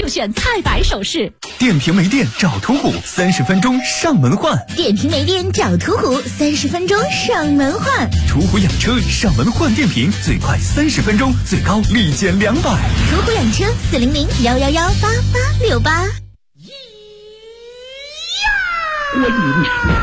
就选菜百首饰。 电瓶没电找途虎，30分钟上门换。 电瓶没电找途虎，30分钟上门换。 途虎养车上门换电瓶，最快30分钟，最高立减200。 途虎养车400-111-8868。 观音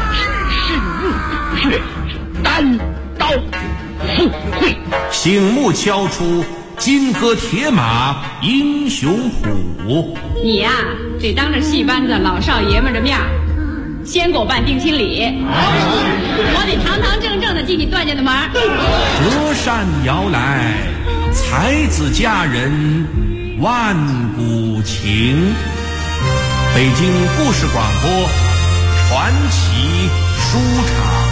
是单刀赴会， 醒目敲出金戈铁马英雄谱。 你呀，得当着戏班子老少爷们的面先给我办定亲礼，我得堂堂正正的进你段家的门。 折扇摇来，才子佳人万古情。北京故事广播传奇书场。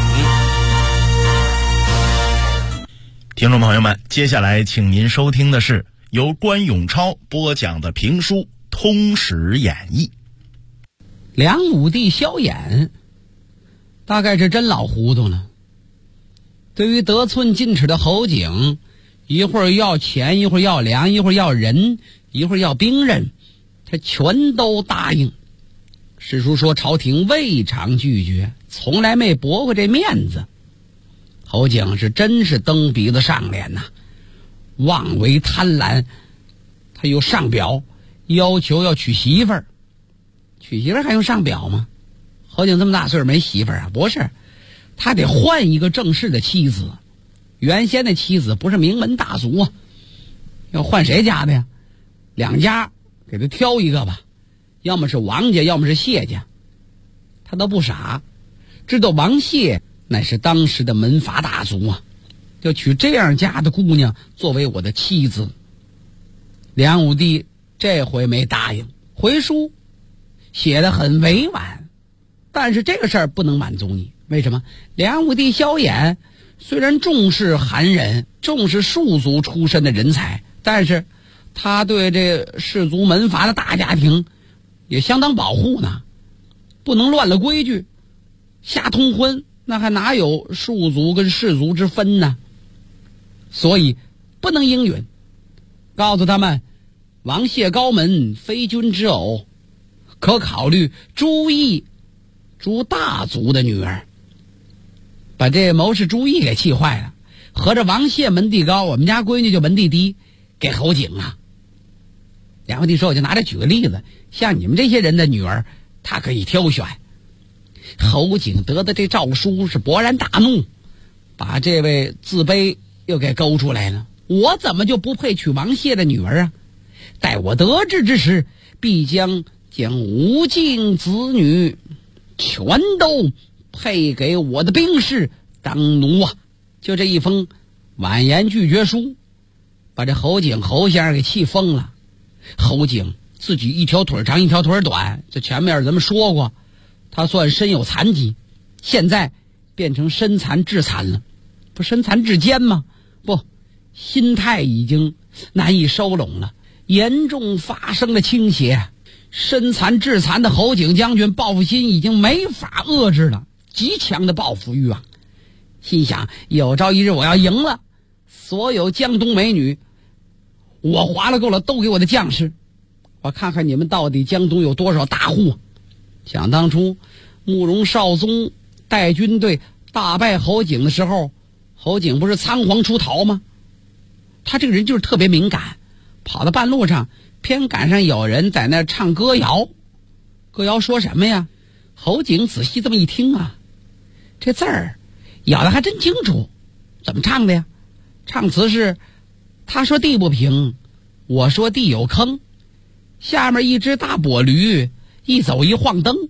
听众朋友们，接下来请您收听的是由关永超播讲的评书《通史演义》。 梁武帝萧衍大概是真老糊涂了，对于得寸进尺的侯景，一会儿要钱，一会儿要粮，一会儿要人，一会儿要兵刃，他全都答应。史书说朝廷未尝拒绝，从来没驳过这面子。侯景是真是蹬鼻子上脸呐，妄为贪婪，他又上表要求要娶媳妇儿。娶媳妇儿还用上表吗？侯景这么大岁数没媳妇儿啊？不是，他得换一个正式的妻子。原先的妻子不是名门大族啊，要换谁家的呀？两家给他挑一个吧，要么是王家，要么是谢家。他都不傻，知道王谢乃是当时的门阀大族啊，要娶这样家的姑娘作为我的妻子。梁武帝这回没答应，回书写得很委婉，但是这个事儿不能满足你。为什么？梁武帝萧衍虽然重视寒人，重视庶族出身的人才，但是他对这士族门阀的大家庭也相当保护呢，不能乱了规矩，瞎通婚，那还哪有庶族跟士族之分呢？所以不能应允，告诉他们王谢高门非君之偶，可考虑朱毅朱大族的女儿。把这谋士朱毅给气坏了，合着王谢门第高，我们家闺女就门第低，给侯景啊。梁武帝说，我就拿这举个例子，像你们这些人的女儿他可以挑选。侯景得的这诏书是勃然大怒，把这位自卑又给勾出来了。我怎么就不配娶王谢的女儿啊？待我得志之时，必将无尽子女全都配给我的兵士当奴啊！就这一封婉言拒绝书，把这侯景侯先生给气疯了。侯景自己一条腿长一条腿短，这前面咱们说过，他算身有残疾，现在变成身残志残了。不身残志坚吗？不，心态已经难以收拢了，严重发生了倾斜。身残志残的侯景将军报复心已经没法遏制了，极强的报复欲望，心想有朝一日我要赢了，所有江东美女我划了够了都给我的将士，我看看你们到底江东有多少大户。想当初慕容绍宗带军队大败侯景的时候，侯景不是仓皇出逃吗？他这个人就是特别敏感，跑到半路上偏赶上有人在那唱歌谣。歌谣说什么呀？侯景仔细这么一听啊，这字儿咬得还真清楚。怎么唱的呀？唱词是他说地不平，我说地有坑，下面一只大跛驴一走一晃灯。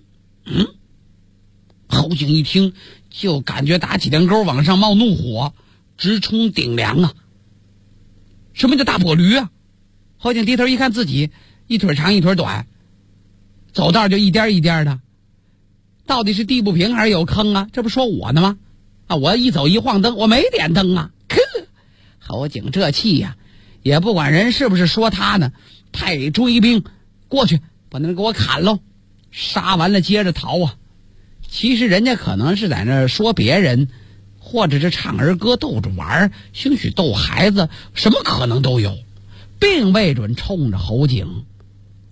侯景一听就感觉打起梁沟往上冒怒火，直冲顶梁啊！什么叫大跛驴啊？侯景低头一看，自己一腿长一腿短，走道就一颠一颠的，到底是地不平还是有坑啊？这不说我呢吗？啊，我一走一晃灯，我没点灯啊！侯景这气呀，也不管人是不是说他呢，派追兵过去把那人给我砍喽，杀完了接着逃啊！其实人家可能是在那说别人，或者是唱儿歌逗着玩，兴许逗孩子，什么可能都有，并未准冲着侯景。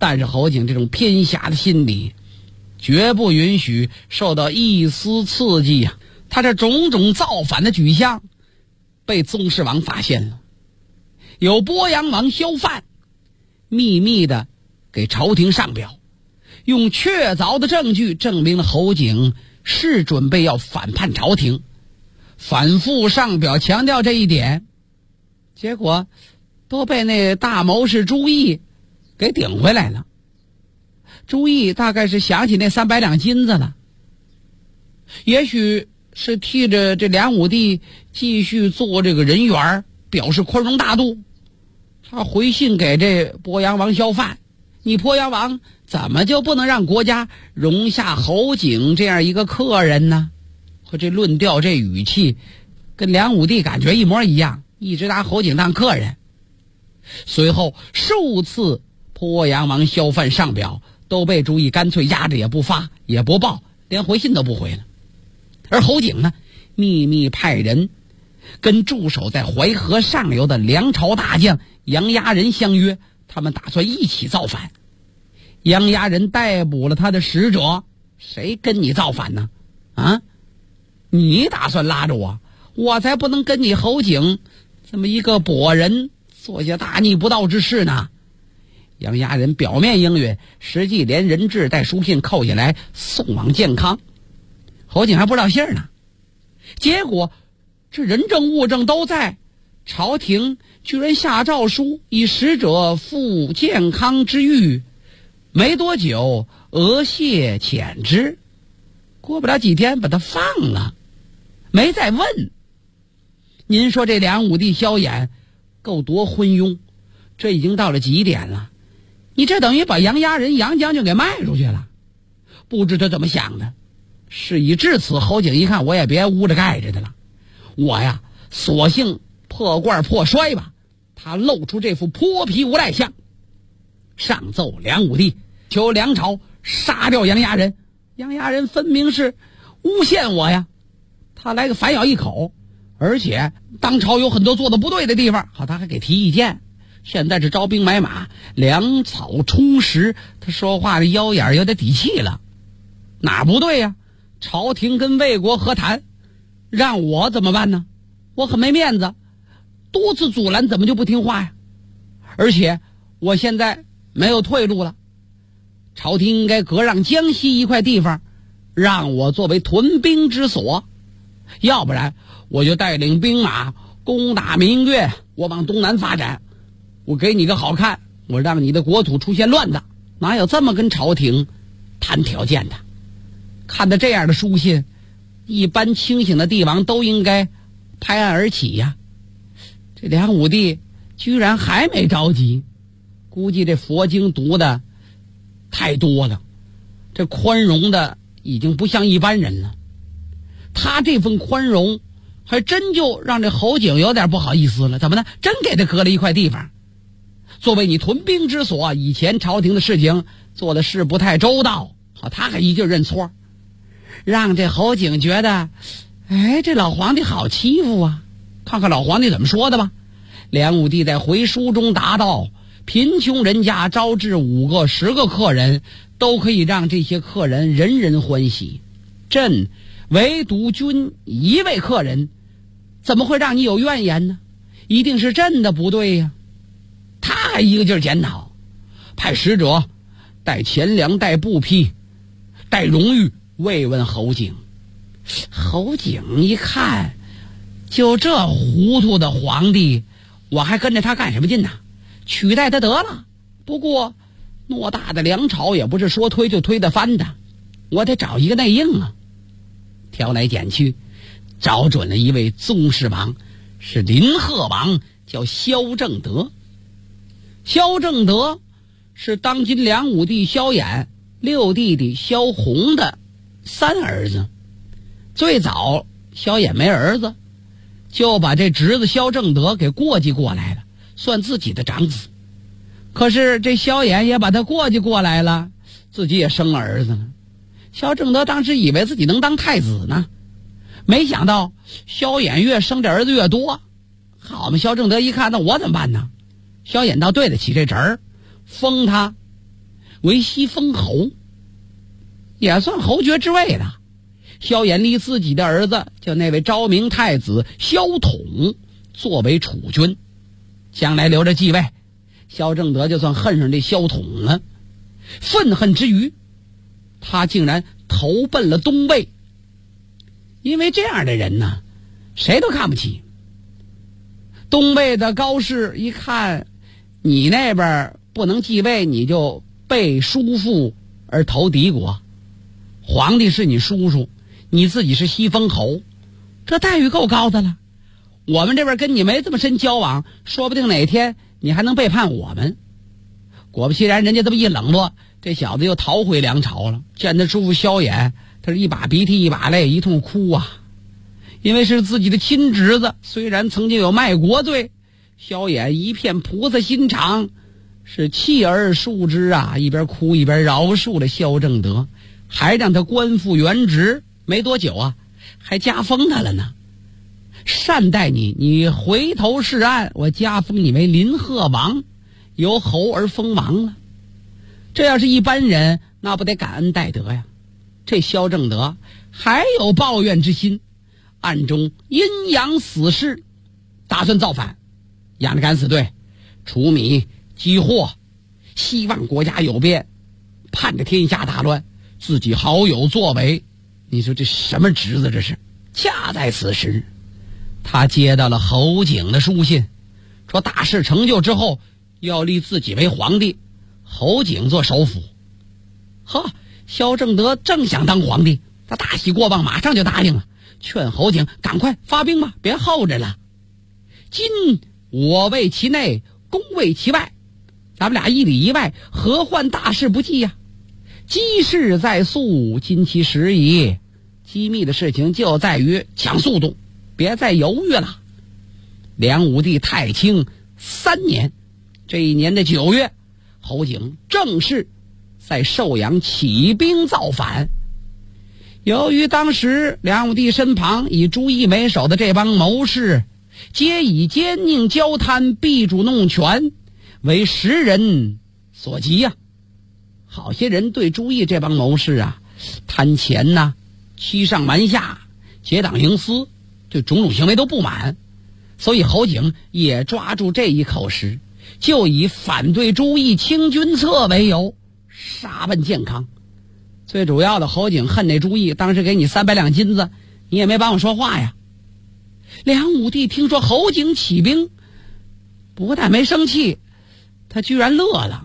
但是侯景这种偏狭的心理绝不允许受到一丝刺激啊！他这种种造反的举项被宗室王发现了，有鄱阳王萧范秘密的给朝廷上表，用确凿的证据证明了侯景是准备要反叛朝廷，反复上表强调这一点，结果都被那大谋士朱毅给顶回来了。朱毅大概是想起那300两金子了，也许是替着这梁武帝继续做这个人缘，表示宽容大度。他回信给这鄱阳王萧范，你鄱阳王怎么就不能让国家容下侯景这样一个客人呢？和这论调这语气跟梁武帝感觉一模一样，一直拿侯景当客人。随后数次鄱阳王萧范上表都被朱毅干脆压着也不发也不报，连回信都不回了。而侯景呢，秘密派人跟驻守在淮河上游的梁朝大将杨牙仁相约，他们打算一起造反。杨牙仁逮捕了他的使者，谁跟你造反呢？啊，你打算拉着我，我才不能跟你侯景这么一个跛人做下大逆不道之事呢。杨牙仁表面应允，实际连人质带书信扣下来送往建康，侯景还不知道信儿呢。结果这人证物证都在，朝廷居然下诏书以使者赴建康之狱，没多久额谢遣之，过不了几天把他放了，没再问。您说这梁武帝萧衍够多昏庸，这已经到了极点了，你这等于把杨牙仁杨将军给卖出去了。不知他怎么想的，事已至此，侯景一看我也别捂着盖着的了，我呀索性破罐破摔吧。他露出这副泼皮无赖相，上奏梁武帝，求梁朝杀掉杨牙仁。杨牙仁分明是诬陷我呀，他来个反咬一口，而且当朝有很多做的不对的地方，好，他还给提意见。现在是招兵买马，粮草充实，他说话的腰眼有点底气了。哪不对呀？朝廷跟魏国和谈，让我怎么办呢？我很没面子，多次阻拦怎么就不听话呀？而且我现在没有退路了，朝廷应该割让江西一块地方，让我作为屯兵之所，要不然我就带领兵马攻打明月，我往东南发展，我给你个好看，我让你的国土出现乱子。哪有这么跟朝廷谈条件的？看到这样的书信，一般清醒的帝王都应该拍案而起呀。这梁武帝居然还没着急，估计这佛经读的太多了，这宽容的已经不像一般人了。他这份宽容还真就让这侯景有点不好意思了。怎么呢？真给他割了一块地方，作为你屯兵之所，以前朝廷的事情做的是不太周到，好，他还一劲认错，让这侯景觉得，哎，这老皇帝好欺负啊。看看老皇帝怎么说的吧。梁武帝在回书中答道，贫穷人家招致5个10个客人，都可以让这些客人人人欢喜，朕唯独君一位客人，怎么会让你有怨言呢？一定是朕的不对呀。他还一个劲儿检讨，派使者带钱粮带布匹带荣誉慰问侯景。侯景一看，就这糊涂的皇帝，我还跟着他干什么劲呢？取代他得了。不过偌大的梁朝也不是说推就推得翻的，我得找一个内应啊。挑来拣去，找准了一位宗室王，是林贺王，叫萧正德。萧正德是当今梁武帝萧衍6弟弟萧宏的3儿子。最早萧衍没儿子，就把这侄子萧正德给过继过来了，算自己的长子。可是这萧衍也把他过继过来了，自己也生了儿子了。萧正德当时以为自己能当太子呢，没想到萧衍越生这儿子越多。好嘛，萧正德一看，那我怎么办呢？萧衍倒对得起这侄儿，封他为西封侯，也算侯爵之位的。萧衍立自己的儿子，就那位昭明太子萧统作为储君，将来留着继位。萧正德就算恨上这萧统了，愤恨之余，他竟然投奔了东魏。因为这样的人呢，谁都看不起。东魏的高士一看你那边不能继位，你就被叔父而投敌国，皇帝是你叔叔，你自己是西封侯，这待遇够高的了。我们这边跟你没这么深交往，说不定哪天你还能背叛我们。果不其然，人家这么一冷落，这小子又逃回梁朝了。见他叔父萧衍，他是一把鼻涕一把泪，一通哭啊。因为是自己的亲侄子，虽然曾经有卖国罪，萧衍一片菩萨心肠，是弃而恕之啊，一边哭一边饶恕了萧正德，还让他官复原职。没多久啊，还加封他了呢，善待你，你回头是岸，我加封你为临贺王，由侯而封王了。这要是一般人，那不得感恩戴德呀。这萧正德还有抱怨之心，暗中阴阳死士，打算造反，养着敢死队，除米积货，希望国家有变，盼着天下大乱，自己好有作为。你说这什么侄子这是？恰在此时，他接到了侯景的书信，说大事成就之后要立自己为皇帝，侯景做首辅。萧正德正想当皇帝，他大喜过望，马上就答应了，劝侯景赶快发兵吧，别候着了。今我为其内，公为其外，咱们俩一里一外，何患大事不济呀？机事在速，今其时矣。机密的事情就在于抢速度，别再犹豫了。梁武帝太清3年，这一年的9月，侯景正式在寿阳起兵造反。由于当时梁武帝身旁以朱熹为首的这帮谋士，皆以奸佞交贪、避主弄权为时人所急呀。好些人对朱熹这帮谋士啊，贪钱呐、欺上瞒下、结党营私，对种种行为都不满，所以侯景也抓住这一口实，就以反对朱熹清君侧为由杀奔建康。最主要的，侯景恨那朱熹，当时给你300两金子，你也没帮我说话呀。梁武帝听说侯景起兵，不但没生气，他居然乐了。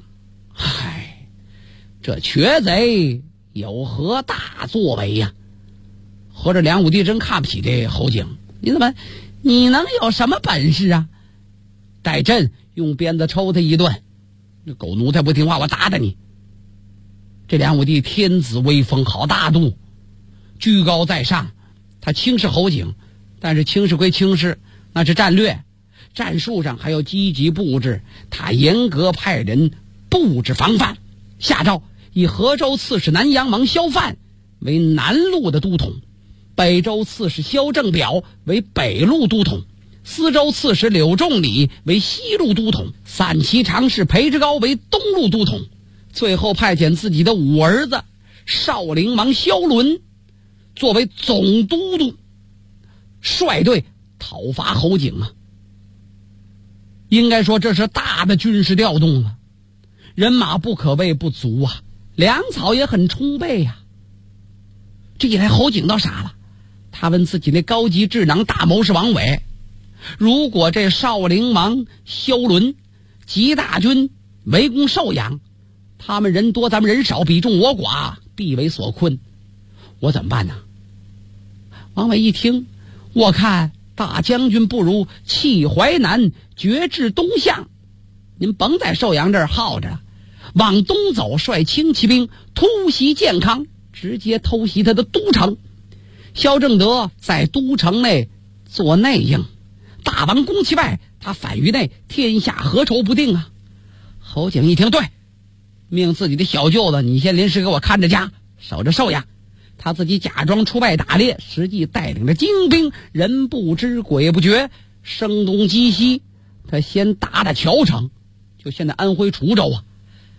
这瘸贼有何大作为呀？合着梁武帝真看不起这侯景，你能有什么本事啊？待朕用鞭子抽他一顿，这狗奴才不听话，我打打你。这梁武帝天子威风，好大度，居高在上，他轻视侯景，但是轻视归轻视，那是战略，战术上还要积极布置。他严格派人布置防范，下诏以河州刺史南阳王萧范为南路的都统，北州刺史萧正表为北路都统，司州刺史柳仲礼为西路都统，散骑常侍裴志高为东路都统。最后派遣自己的五儿子少陵王萧伦作为总都督，率队讨伐侯景啊。应该说这是大的军事调动了，人马不可谓不足啊，粮草也很充沛呀。这一来侯景倒傻了，他问自己那高级智囊大谋士王伟，如果这少陵王萧伦集大军围攻寿阳，他们人多咱们人少，比众我寡，必为所困，我怎么办呢？王伟一听，我看大将军不如弃淮南，决至东向，您甭在寿阳这儿耗着了，往东走，率轻骑兵突袭建康，直接偷袭他的都城。萧正德在都城内做内应，大王攻其外，他反于内，天下何愁不定啊？侯景一听，对，命自己的小舅子你先临时给我看着家，守着寿阳，他自己假装出外打猎，实际带领着精兵，人不知鬼不觉，声东击西。他先打乔城，就现在安徽滁州啊，打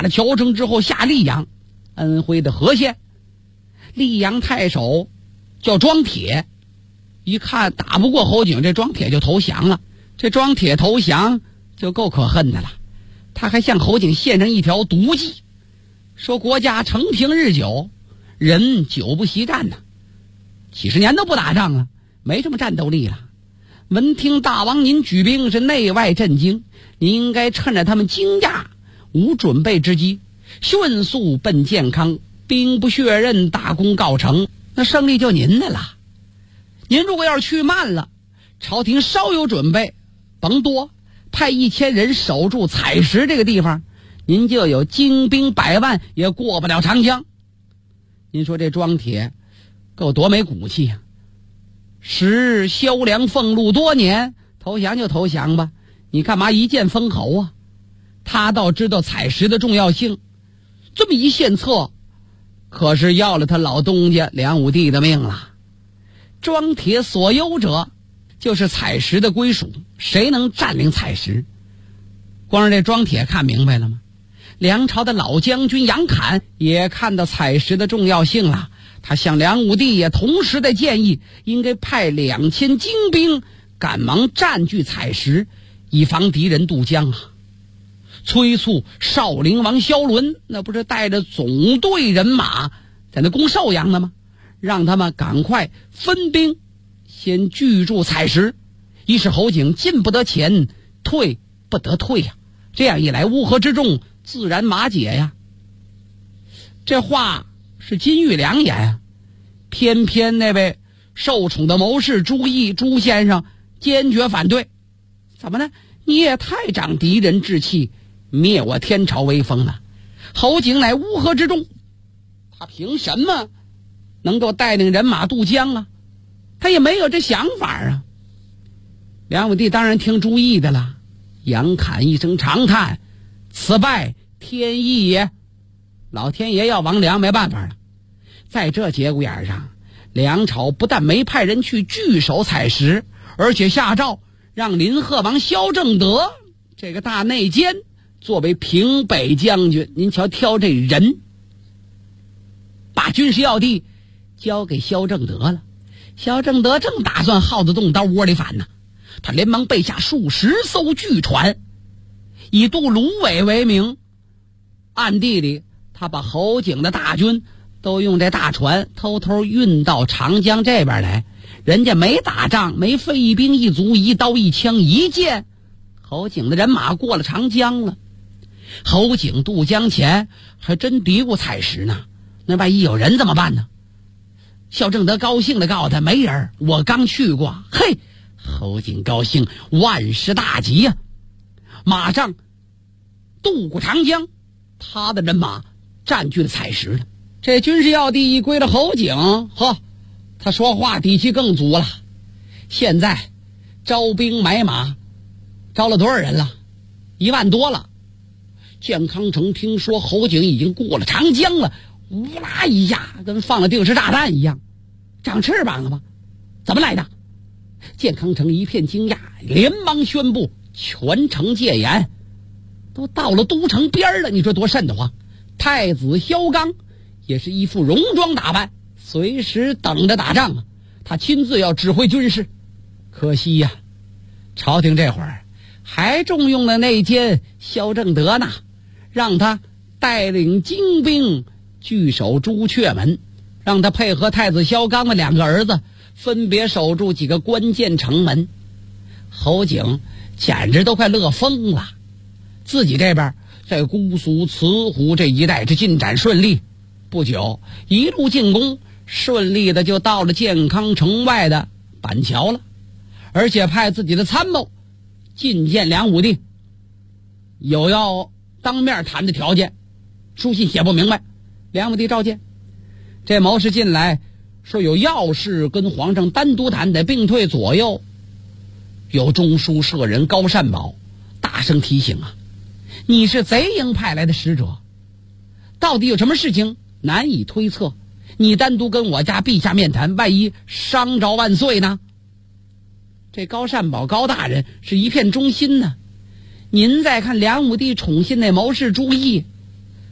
了条城之后下溧阳，安徽的和县。溧阳太守叫庄铁，一看打不过侯景，这庄铁就投降了。这庄铁投降就够可恨的了，他还向侯景献上一条毒计，说国家承平日久，人久不习战呢，几十年都不打仗了，没什么战斗力了。闻听大王您举兵是内外震惊，您应该趁着他们惊讶无准备之机，迅速奔建康，兵不血刃，大功告成，那胜利就您的了。您如果要是去慢了，朝廷稍有准备，甭多，派1000人守住采石这个地方，您就有精兵100万也过不了长江。您说这庄铁够多没骨气呀！时日萧梁俸禄多年，投降就投降吧，你干嘛一剑封侯啊？他倒知道采石的重要性，这么一献策，可是要了他老东家梁武帝的命了。庄铁所忧者就是采石的归属，谁能占领采石？光是这庄铁看明白了吗？梁朝的老将军杨侃也看到采石的重要性了，他向梁武帝也同时的建议，应该派2000精兵赶忙占据采石，以防敌人渡江啊。催促少陵王萧伦，那不是带着总队人马在那攻寿阳的吗？让他们赶快分兵先据住采石，一是侯景进不得前，退不得退呀，这样一来乌合之众自然马解呀。这话是金玉良言啊，偏偏那位受宠的谋士朱毅朱先生坚决反对。怎么呢？你也太长敌人志气，灭我天朝威风了。侯景乃乌合之众，他凭什么能够带领人马渡江啊？他也没有这想法啊。梁武帝当然听朱毅的了。杨侃一声长叹，此败天意也，老天爷要亡梁，没办法了。在这节骨眼上，梁朝不但没派人去据守采石，而且下诏让林贺王萧正德这个大内奸作为平北将军。您瞧挑这人，把军事要地交给萧正德了。萧正德正打算耗子洞到窝里反呢，他连忙备下数十艘巨船，以渡芦苇为名，暗地里他把侯景的大军都用这大船偷偷运到长江这边来。人家没打仗，没费一兵一卒，一刀一枪一箭，侯景的人马过了长江了。侯景渡江前还真嘀咕采石呢，那万一有人怎么办呢？萧正德高兴地告诉他，没人，我刚去过。嘿，侯景高兴，万事大吉呀！马上渡过长江，他的人马占据了采石了。这军事要地一归了侯景，呵，他说话底气更足了。现在招兵买马，招了多少人了？1万多了。建康城听说侯景已经过了长江了，乌拉一下跟放了定时炸弹一样，长翅膀了吗？怎么来的？建康城一片惊讶，连忙宣布全城戒严。都到了都城边了，你说多瘆得慌。太子萧纲也是一副戎装打扮，随时等着打仗啊，他亲自要指挥军事。可惜呀，朝廷这会儿还重用了内奸萧正德呢，让他带领精兵据守朱雀门，让他配合太子萧纲的2个儿子分别守住几个关键城门。侯景简直都快乐疯了，自己这边在姑苏慈湖这一带这进展顺利，不久一路进攻，顺利的就到了建康城外的板桥了，而且派自己的参谋觐见梁武帝，有要当面谈的条件，书信写不明白，梁武帝召见。这谋士进来说有要事跟皇上单独谈，得并退左右。有中书舍人高善宝大声提醒啊，你是贼营派来的使者，到底有什么事情难以推测，你单独跟我家陛下面谈，万一伤着万岁呢？这高善宝高大人是一片忠心呢。您再看梁武帝宠信那谋士朱毅，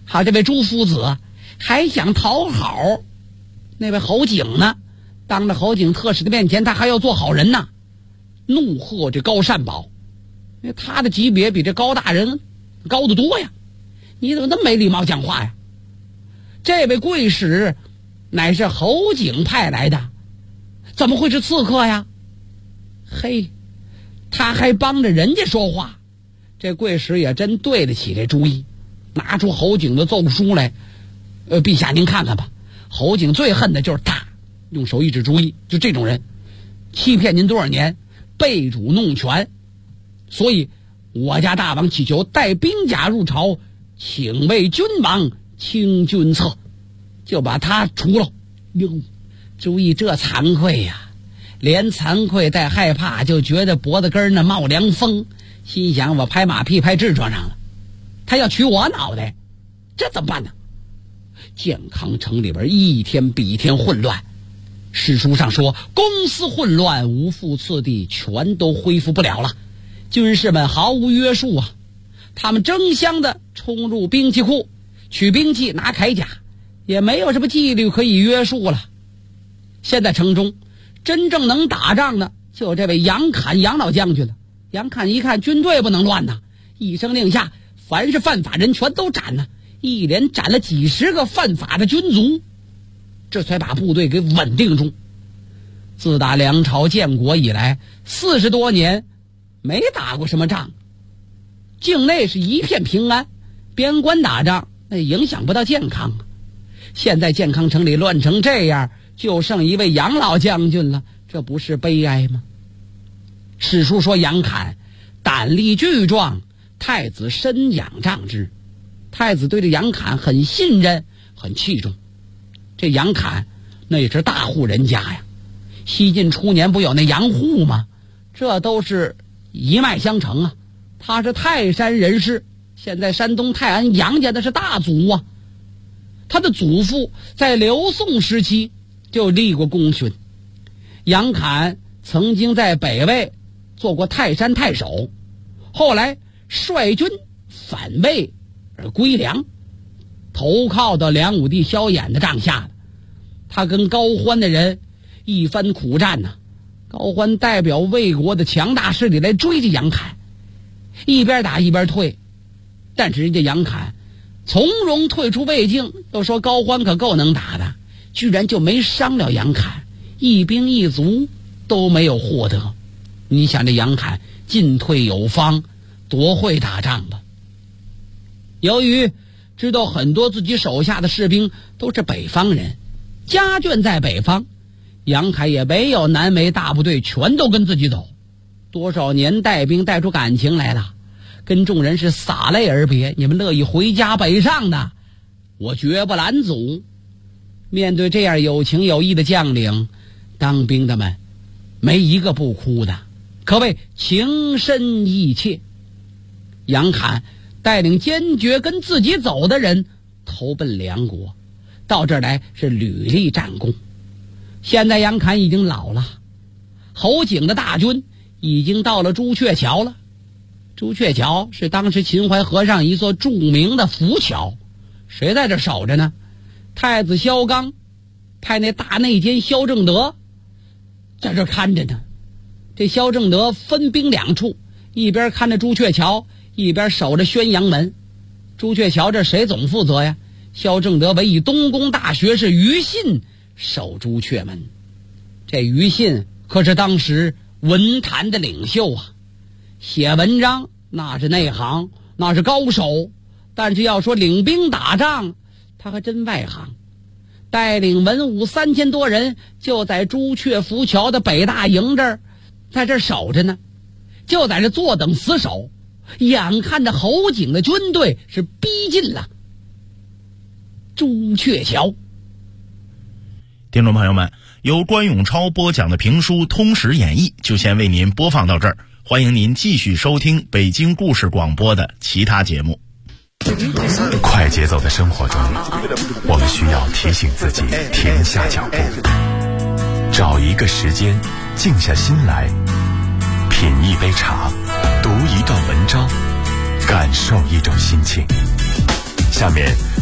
好，这位朱夫子还想讨好那位侯景呢，当着侯景特使的面前，他还要做好人呢，怒喝这高善宝，因为他的级别比这高大人高得多呀，你怎么那么没礼貌讲话呀？这位贵使乃是侯景派来的，怎么会是刺客呀？嘿，他还帮着人家说话，这贵使也真对得起这主意，拿出侯景的奏书来，陛下您看看吧，侯景最恨的就是他，用手一指主意，就这种人，欺骗您多少年，背主弄权，所以我家大王祈求带兵甲入朝，请为君王清君侧，就把他除了。哟，注意这惭愧呀，连惭愧带害怕，就觉得脖子根那冒凉风，心想我拍马屁拍痔疮上了，他要取我脑袋，这怎么办呢？健康城里边一天比一天混乱，史书上说公私混乱，无复次第，全都恢复不了了，军士们毫无约束啊，他们争相的冲入兵器库，取兵器拿铠甲，也没有什么纪律可以约束了。现在城中真正能打仗的就这位杨侃杨老将军了。杨侃一看军队不能乱呐，一声令下，凡是犯法人全都斩了，一连斩了几十个犯法的军卒，这才把部队给稳定住。自打梁朝建国以来40多年没打过什么仗，境内是一片平安，边关打仗那影响不到健康。现在健康城里乱成这样，就剩一位杨老将军了，这不是悲哀吗？史书说杨侃胆力巨壮，太子深仰仗之，太子对这杨侃很信任很器重。这杨侃那也是大户人家呀，西晋初年不有那杨户吗？这都是一脉相承啊。他是泰山人士，现在山东泰安杨家的是大族啊。他的祖父在刘宋时期就立过功勋，杨侃曾经在北魏做过泰山太守，后来率军反魏而归梁，投靠到梁武帝萧衍的帐下了。他跟高欢的人一番苦战呢，高欢代表魏国的强大势力来追着杨侃，一边打一边退，但是人家杨侃从容退出魏境，又说高欢可够能打的，居然就没伤了杨侃，一兵一卒都没有获得。你想这杨侃进退有方，多会打仗吧。由于知道很多自己手下的士兵都是北方人，家眷在北方，杨侃也没有难为大部队全都跟自己走，多少年带兵带出感情来了，跟众人是洒泪而别，你们乐意回家北上的，我绝不拦阻。面对这样有情有义的将领，当兵的们没一个不哭的，可谓情深意切。杨侃带领坚决跟自己走的人投奔梁国，到这儿来是屡立战功。现在杨侃已经老了，侯景的大军已经到了朱雀桥了。朱雀桥是当时秦淮河上一座著名的浮桥，谁在这守着呢？太子萧纲派那大内监萧正德在这看着呢。这萧正德分兵两处，一边看着朱雀桥，一边守着宣阳门。朱雀桥这谁总负责呀？萧正德委以东宫大学士于信守朱雀门。这于信可是当时文坛的领袖啊，写文章那是内行，那是高手，但是要说领兵打仗，他还真外行。带领文武3000多人就在朱雀浮桥的北大营这儿，在这儿守着呢，就在这坐等死守，眼看着侯景的军队是逼近了朱雀桥。 听众朋友们，由关永超播讲的评书《通史演义》就先为您播放到这儿，欢迎您继续收听北京故事广播的其他节目。 快节奏的生活中，我们需要提醒自己停下脚步，找一个时间静下心来，品一杯茶，读一段文章，感受一种心情。下面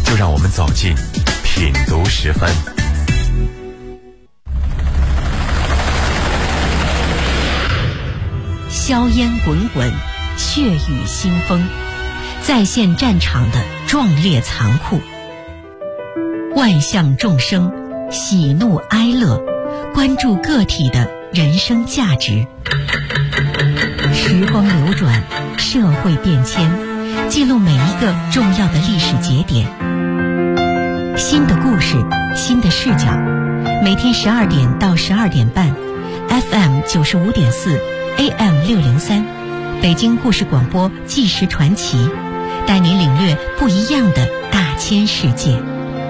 就让我们走进品读时分。 硝烟滚滚，血雨腥风，再现战场的壮烈残酷。万象众生，喜怒哀乐，关注个体的人生价值。时光流转，社会变迁，记录每一个重要的历史节点。新的故事，新的视角，每天12点到12点半 FM 95.4 AM 603，北京故事广播纪实传奇，带您领略不一样的大千世界。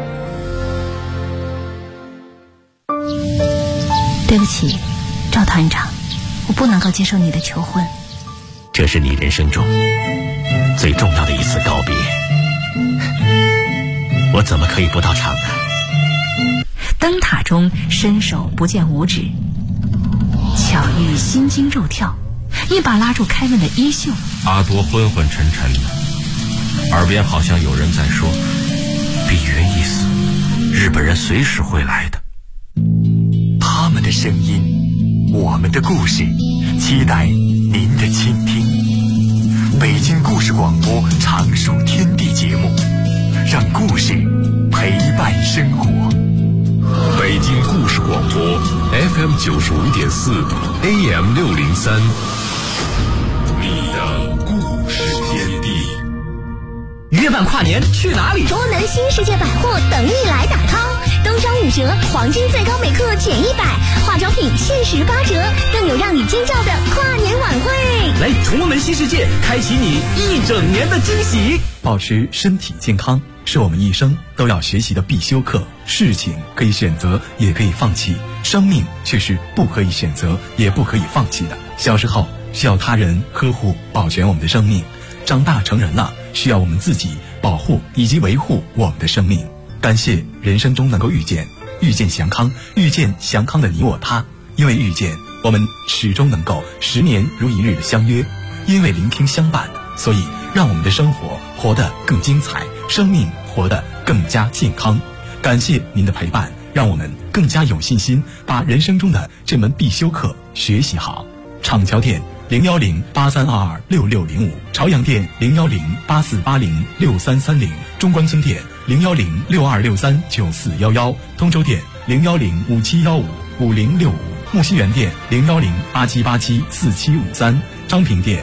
对不起，赵团长，我不能够接受你的求婚。 这是你人生中最重要的一次告别，我怎么可以不到场呢？ 灯塔中伸手不见五指，巧遇心惊肉跳，一把拉住凯文的衣袖。 阿多昏昏沉沉的，耳边好像有人在说：碧云一死，日本人随时会来的。 他们的声音，我们的故事，期待您的倾听。北京故事广播常数天地节目，让故事陪伴生活。北京故事广播 FM 95.4 AM 603，你的故事天地。 约伴跨年去哪里？ 卓门新世界百货等你来打 call， 冬装5折，黄金最高每克减100，化妆品限时8折，更有让你尖叫的跨年晚会。 来卓门新世界，开启你一整年的惊喜。 保持身体健康是我们一生都要学习的必修课。事情可以选择，也可以放弃，生命却是不可以选择，也不可以放弃的。小时候需要他人呵护保全我们的生命，长大成人了需要我们自己保护以及维护我们的生命。感谢人生中能够遇见祥康，遇见祥康的你我他。因为遇见，我们始终能够10年如一日的相约；因为聆听相伴，所以让我们的生活活得更精彩，生命活得更加健康。感谢您的陪伴，让我们更加有信心把人生中的这门必修课学习好。厂桥店010-8322-6605，朝阳店010-8480-6330，中关村店010-6263-9411，通州店010-5715-5065，木樨园店010-8787-4753，昌平店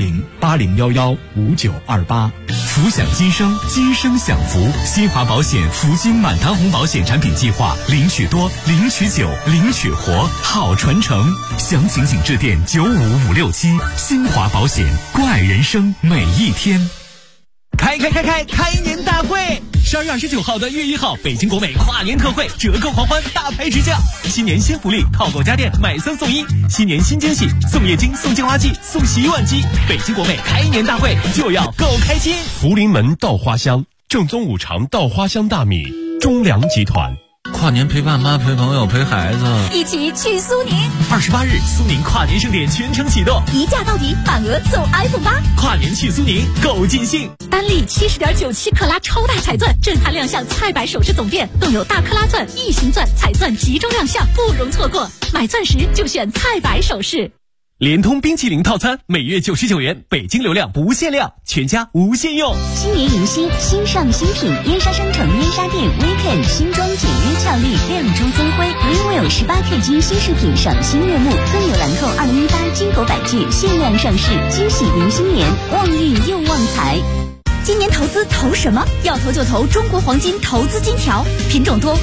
010-8011-5928。 福享今生，今生享福。新华保险福金满堂红保险产品计划，领取多，领取久，领取活，好传承。详情请致电95567。新华保险，关爱人生每一天。开年大会！12月29号的1月1号，北京国美跨年特惠，折扣狂欢，大牌直降。新年新福利，淘购家电买3送1，新年新惊喜，送液晶，送净化器，送洗碗机。北京国美开年大会就要够开心！ 福临门稻花香，正宗5常稻花香大米，中粮集团。 跨年陪爸妈，陪朋友，陪孩子， 一起去苏宁。 28日，苏宁跨年盛典全程启动， 一价到底，满额送 iPhone 8。 跨年去苏宁，够尽兴！ 单利70.97克拉超大彩钻震撼亮相菜百首饰总店，更有大克拉钻、异形钻、彩钻集中亮相，不容错过。买钻石就选菜百首饰。 联通冰淇淋套餐每月99元，北京流量不限量，全家无限用。 新年迎新，新上新品，燕莎商城燕莎店 Weekend 新装简约俏丽，亮珠增辉 Greenwell 18K 金新饰品赏心悦目，更有兰蔻2018金狗百戒限量上市，惊喜迎新年，旺运又旺财。今年投资投什么？要投就投中国黄金投资金条，品种多。